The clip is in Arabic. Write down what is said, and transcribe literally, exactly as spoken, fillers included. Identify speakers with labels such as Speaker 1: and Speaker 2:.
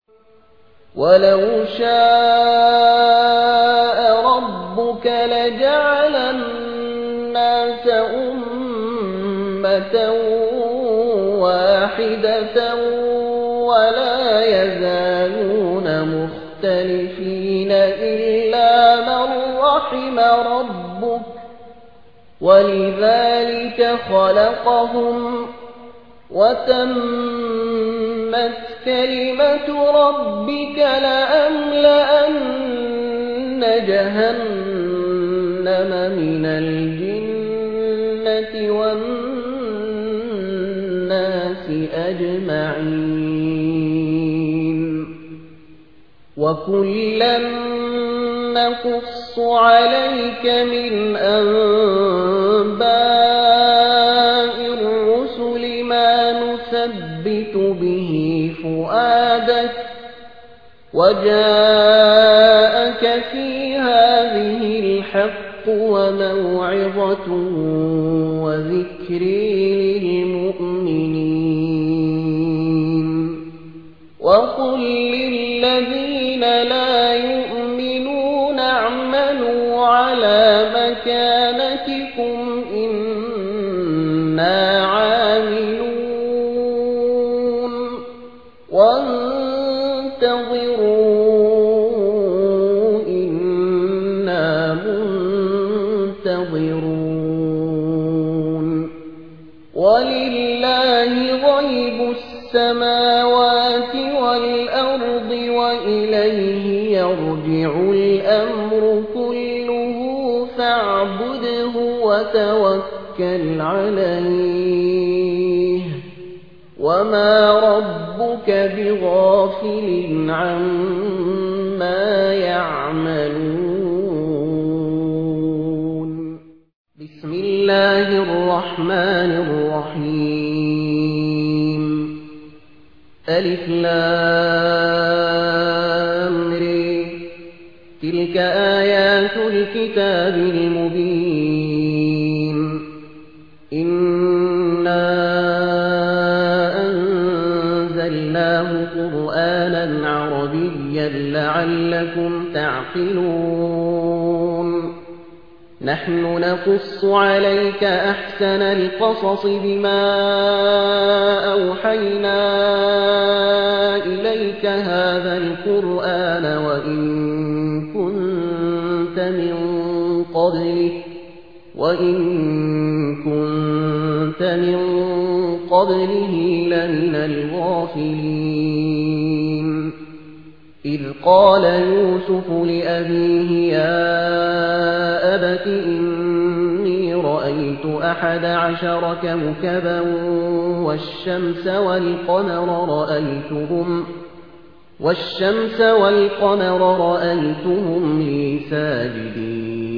Speaker 1: ولو شاء ربك لجعل الناس أمة واحدة ولا يزالون مختلفين إلا من رحم ربك ولذلك خلقهم وتمت كلمة ربك لأملأن جهنم من الجنة والناس أجمعين وكلا نقص عليك من أنباء الرسل ما نثبت به فؤادك وجاءك في هذه الحق وموعظة وذكر للمؤمنين وقل للذين لا يؤمنون اعملوا على مكانتكم إنا عاملون وانتظروا إنا منتظرون ولله غيب السماوات والأرض وإليه يرجع الأمر كله فاعبده وتوكل عليه وما ربك بغافل عما يعملون بسم الله الرحمن الرحيم ألف لام ر تلك آيات الكتاب المبين إنا أنزلناه قرآنا عربيا لعلكم تعقلون نحن نقص عليك أحسن القصص بما أوحينا إليك هذا القرآن وإن كنت من قبله وإن كنت من قبله لمن الغافلين إذ قال يوسف لأبيه يا أبت إني رأيت أحد عشر كوكبا والشمس والقمر رأيتهم والشمس والقمر رأيتهم لي ساجدين